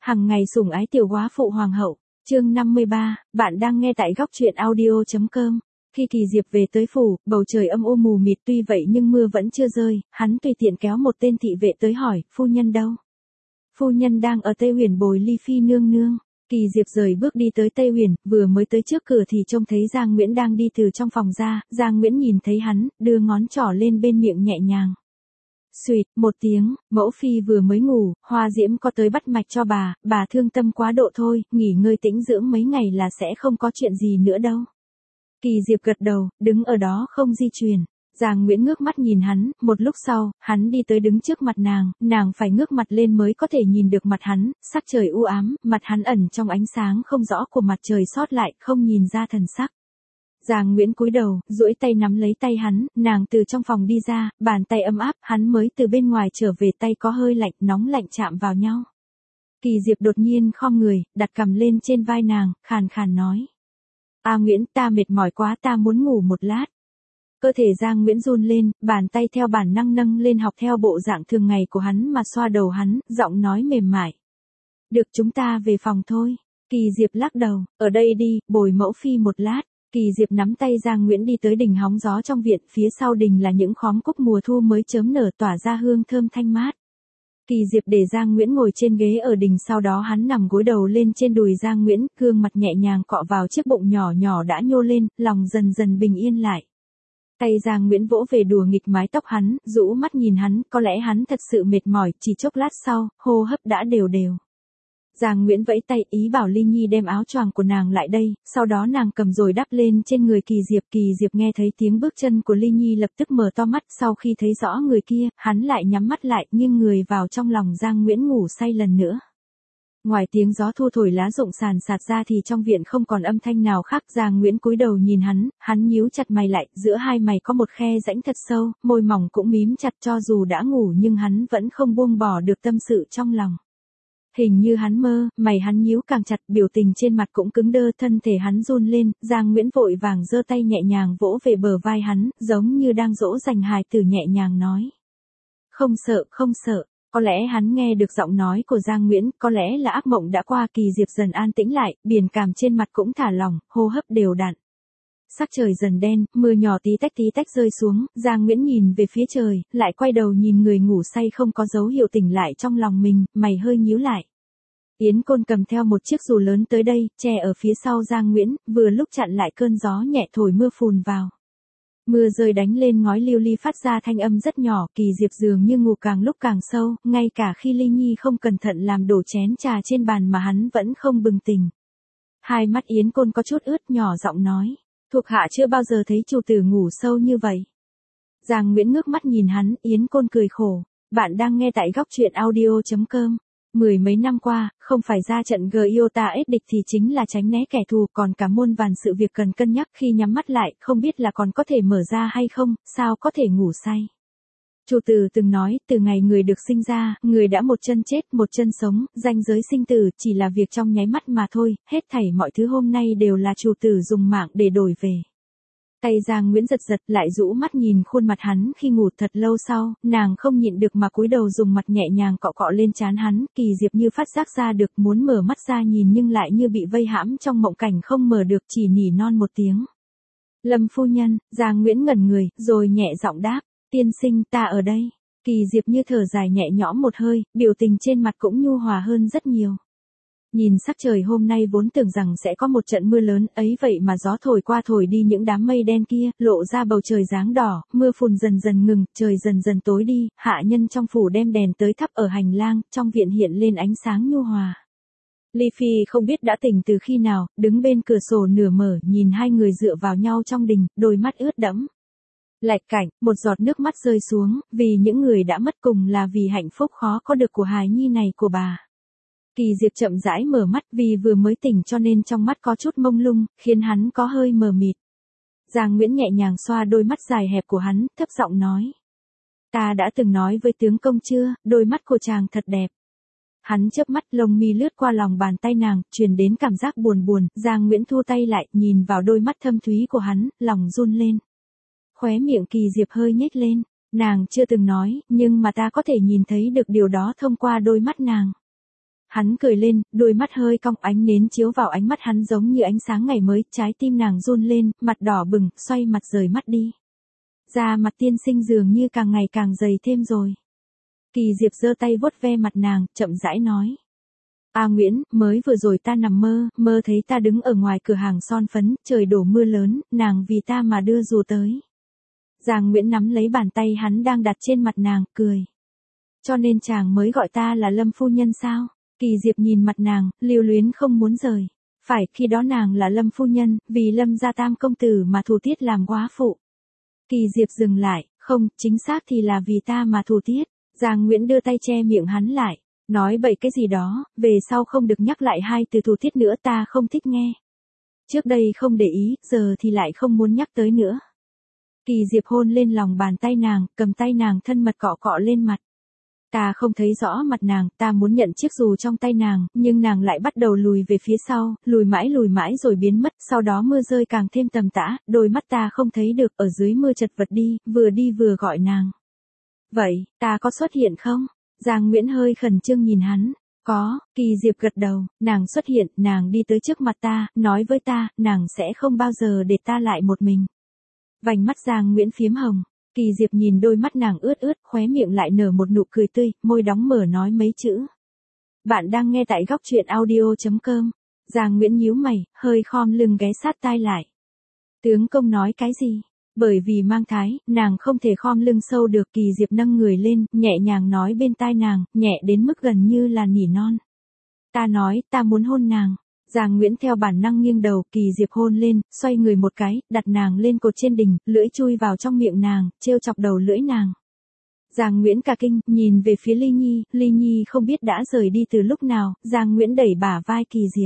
Hằng ngày sủng ái tiểu góa phụ hoàng hậu. Chương 53, bạn đang nghe tại góc truyện audio.com. Khi Kỳ Diệp về tới phủ, bầu trời âm u mù mịt tuy vậy nhưng mưa vẫn chưa rơi, hắn tùy tiện kéo một tên thị vệ tới hỏi, phu nhân đâu? Phu nhân đang ở Tây Huyền bồi Ly Phi nương nương. Kỳ Diệp rời bước đi tới Tây Huyền, vừa mới tới trước cửa thì trông thấy Giang Nguyễn đang đi từ trong phòng ra, Giang Nguyễn nhìn thấy hắn, đưa ngón trỏ lên bên miệng nhẹ nhàng. Xuyệt, một tiếng, mẫu phi vừa mới ngủ, Hoa Diễm có tới bắt mạch cho bà thương tâm quá độ thôi, nghỉ ngơi tĩnh dưỡng mấy ngày là sẽ không có chuyện gì nữa đâu. Kỳ Diệp gật đầu, đứng ở đó không di chuyển. Giang Nguyễn ngước mắt nhìn hắn, một lúc sau, hắn đi tới đứng trước mặt nàng phải ngước mặt lên mới có thể nhìn được mặt hắn, sắc trời u ám, mặt hắn ẩn trong ánh sáng không rõ của mặt trời sót lại, không nhìn ra thần sắc. Giang Nguyễn cúi đầu, duỗi tay nắm lấy tay hắn, nàng từ trong phòng đi ra, bàn tay ấm áp, hắn mới từ bên ngoài trở về tay có hơi lạnh, nóng lạnh chạm vào nhau. Kỳ Diệp đột nhiên khom người, đặt cằm lên trên vai nàng, khàn khàn nói. Nguyễn, ta mệt mỏi quá, ta muốn ngủ một lát. Cơ thể Giang Nguyễn run lên, bàn tay theo bản năng nâng lên học theo bộ dạng thường ngày của hắn mà xoa đầu hắn, giọng nói mềm mại. Được, chúng ta về phòng thôi. Kỳ Diệp lắc đầu, ở đây đi, bồi mẫu phi một lát. Kỳ Diệp nắm tay Giang Nguyễn đi tới đình hóng gió trong viện, phía sau đình là những khóm cúc mùa thu mới chớm nở tỏa ra hương thơm thanh mát. Kỳ Diệp để Giang Nguyễn ngồi trên ghế ở đình, sau đó hắn nằm gối đầu lên trên đùi Giang Nguyễn, gương mặt nhẹ nhàng cọ vào chiếc bụng nhỏ nhỏ đã nhô lên, lòng dần dần bình yên lại. Tay Giang Nguyễn vỗ về đùa nghịch mái tóc hắn, rũ mắt nhìn hắn, có lẽ hắn thật sự mệt mỏi, chỉ chốc lát sau, hô hấp đã đều đều. Giang Nguyễn vẫy tay ý bảo Ly Nhi đem áo choàng của nàng lại đây, sau đó nàng cầm rồi đắp lên trên người Kỳ Diệp nghe thấy tiếng bước chân của Ly Nhi lập tức mở to mắt, sau khi thấy rõ người kia, hắn lại nhắm mắt lại, nghiêng người vào trong lòng Giang Nguyễn ngủ say lần nữa. Ngoài tiếng gió thu thổi lá rụng sàn sạt ra thì trong viện không còn âm thanh nào khác. Giang Nguyễn cúi đầu nhìn hắn nhíu chặt mày lại, giữa hai mày có một khe rãnh thật sâu, môi mỏng cũng mím chặt, cho dù đã ngủ nhưng hắn vẫn không buông bỏ được tâm sự trong lòng. Hình như hắn mơ, mày hắn nhíu càng chặt, biểu tình trên mặt cũng cứng đơ, thân thể hắn run lên, Giang Nguyễn vội vàng giơ tay nhẹ nhàng vỗ về bờ vai hắn, giống như đang dỗ dành hài tử, nhẹ nhàng nói. Không sợ. Có lẽ hắn nghe được giọng nói của Giang Nguyễn, có lẽ là ác mộng đã qua. Kỳ Diệp dần an tĩnh lại, biển cảm trên mặt cũng thả lỏng, hô hấp đều đặn. Sắc trời dần đen, mưa nhỏ tí tách rơi xuống, Giang Nguyễn nhìn về phía trời, lại quay đầu nhìn người ngủ say không có dấu hiệu tỉnh lại trong lòng mình, mày hơi nhíu lại. Yến Côn cầm theo một chiếc dù lớn tới đây, che ở phía sau Giang Nguyễn, vừa lúc chặn lại cơn gió nhẹ thổi mưa phùn vào. Mưa rơi đánh lên ngói liu li phát ra thanh âm rất nhỏ. Kỳ Diệp dường như ngủ càng lúc càng sâu, ngay cả khi Ly Nhi không cẩn thận làm đổ chén trà trên bàn mà hắn vẫn không bừng tỉnh. Hai mắt Yến Côn có chút ướt, nhỏ giọng nói. Thuộc hạ chưa bao giờ thấy chủ tử ngủ sâu như vậy. Giang Nguyễn ngước mắt nhìn hắn, Yến Côn cười khổ. Bạn đang nghe tại góc truyện audio.com. Mười mấy năm qua, không phải ra trận Giota ết địch thì chính là tránh né kẻ thù, còn cả muôn vàn sự việc cần cân nhắc. Khi nhắm mắt lại, không biết là còn có thể mở ra hay không, sao có thể ngủ say. Chủ tử từng nói, từ ngày người được sinh ra, người đã một chân chết, một chân sống, ranh giới sinh tử chỉ là việc trong nháy mắt mà thôi, hết thảy mọi thứ hôm nay đều là chủ tử dùng mạng để đổi về. Tay Giang Nguyễn giật lại rũ mắt nhìn khuôn mặt hắn khi ngủ. Thật lâu sau, nàng không nhịn được mà cúi đầu dùng mặt nhẹ nhàng cọ lên trán hắn. Kỳ Diệp như phát giác ra được, muốn mở mắt ra nhìn nhưng lại như bị vây hãm trong mộng cảnh không mở được, chỉ nỉ non một tiếng. Lâm phu nhân. Giang Nguyễn ngẩn người, rồi nhẹ giọng đáp. Tiên sinh, ta ở đây. Kỳ Diệp như thở dài nhẹ nhõm một hơi, biểu tình trên mặt cũng nhu hòa hơn rất nhiều. Nhìn sắc trời hôm nay vốn tưởng rằng sẽ có một trận mưa lớn, ấy vậy mà gió thổi qua thổi đi những đám mây đen kia, lộ ra bầu trời dáng đỏ, mưa phùn dần dần ngừng, trời dần dần tối đi, hạ nhân trong phủ đem đèn tới thắp ở hành lang, trong viện hiện lên ánh sáng nhu hòa. Ly Phi không biết đã tỉnh từ khi nào, đứng bên cửa sổ nửa mở, nhìn hai người dựa vào nhau trong đình, đôi mắt ướt đẫm. Lạch cạnh, một giọt nước mắt rơi xuống, vì những người đã mất cùng là vì hạnh phúc khó có được của hài nhi này của bà. Kỳ Diệp chậm rãi mở mắt, vì vừa mới tỉnh cho nên trong mắt có chút mông lung, khiến hắn có hơi mờ mịt. Giang Nguyễn nhẹ nhàng xoa đôi mắt dài hẹp của hắn, thấp giọng nói. Ta đã từng nói với tướng công chưa, đôi mắt của chàng thật đẹp. Hắn chớp mắt, lông mi lướt qua lòng bàn tay nàng, truyền đến cảm giác buồn. Giang Nguyễn thu tay lại, nhìn vào đôi mắt thâm thúy của hắn, lòng run lên. Khóe miệng Kỳ Diệp hơi nhếch lên. Nàng chưa từng nói, nhưng mà ta có thể nhìn thấy được điều đó thông qua đôi mắt nàng. Hắn cười lên, đôi mắt hơi cong, ánh nến chiếu vào ánh mắt hắn giống như ánh sáng ngày mới, trái tim nàng run lên, mặt đỏ bừng, xoay mặt rời mắt đi. Da mặt tiên sinh dường như càng ngày càng dày thêm rồi. Kỳ Diệp giơ tay vuốt ve mặt nàng, chậm rãi nói. A Nguyễn, mới vừa rồi ta nằm mơ thấy ta đứng ở ngoài cửa hàng son phấn, trời đổ mưa lớn, nàng vì ta mà đưa dù tới. Giang Nguyễn nắm lấy bàn tay hắn đang đặt trên mặt nàng, cười. Cho nên chàng mới gọi ta là Lâm phu nhân sao? Kỳ Diệp nhìn mặt nàng, lưu luyến không muốn rời. Phải, khi đó nàng là Lâm phu nhân, vì Lâm gia tam công tử mà thủ tiết làm góa phụ. Kỳ Diệp dừng lại, không, chính xác thì là vì ta mà thủ tiết. Giang Nguyễn đưa tay che miệng hắn lại, nói bậy cái gì đó, về sau không được nhắc lại hai từ thủ tiết nữa, ta không thích nghe. Trước đây không để ý, giờ thì lại không muốn nhắc tới nữa. Kỳ Diệp hôn lên lòng bàn tay nàng, cầm tay nàng thân mật cọ cọ lên mặt. Ta không thấy rõ mặt nàng, ta muốn nhận chiếc dù trong tay nàng, nhưng nàng lại bắt đầu lùi về phía sau, lùi mãi rồi biến mất, sau đó mưa rơi càng thêm tầm tã, đôi mắt ta không thấy được, ở dưới mưa chật vật đi vừa gọi nàng. Vậy, ta có xuất hiện không? Giang Nguyễn hơi khẩn trương nhìn hắn. Có, Kỳ Diệp gật đầu, nàng xuất hiện, nàng đi tới trước mặt ta, nói với ta, nàng sẽ không bao giờ để ta lại một mình. Vành mắt Giang Nguyễn phiếm hồng. Kỳ Diệp nhìn đôi mắt nàng ướt, khóe miệng lại nở một nụ cười tươi, môi đóng mở nói mấy chữ. Bạn đang nghe tại góc truyện audio.com. Giang Nguyễn nhíu mày, hơi khom lưng ghé sát tai lại. Tướng công nói cái gì? Bởi vì mang thai, nàng không thể khom lưng sâu được. Kỳ Diệp nâng người lên, nhẹ nhàng nói bên tai nàng, nhẹ đến mức gần như là nỉ non. Ta nói, ta muốn hôn nàng. Giang Nguyễn theo bản năng nghiêng đầu, Kỳ Diệp hôn lên, xoay người một cái, đặt nàng lên cột trên đỉnh, lưỡi chui vào trong miệng nàng, trêu chọc đầu lưỡi nàng. Giang Nguyễn cả kinh, nhìn về phía Ly Nhi không biết đã rời đi từ lúc nào, Giang Nguyễn đẩy bả vai Kỳ Diệp.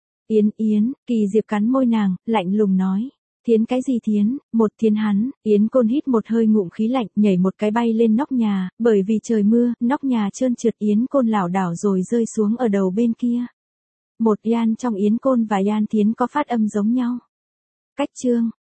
Yến, Kỳ Diệp cắn môi nàng, lạnh lùng nói. Thiến cái gì Thiến? Một Thiến hắn. Yến Côn hít một hơi ngụm khí lạnh, nhảy một cái bay lên nóc nhà, bởi vì trời mưa, nóc nhà trơn trượt, Yến Côn lảo đảo rồi rơi xuống ở đầu bên kia. Một Yan trong Yến Côn và Yan Thiến có phát âm giống nhau. Cách chương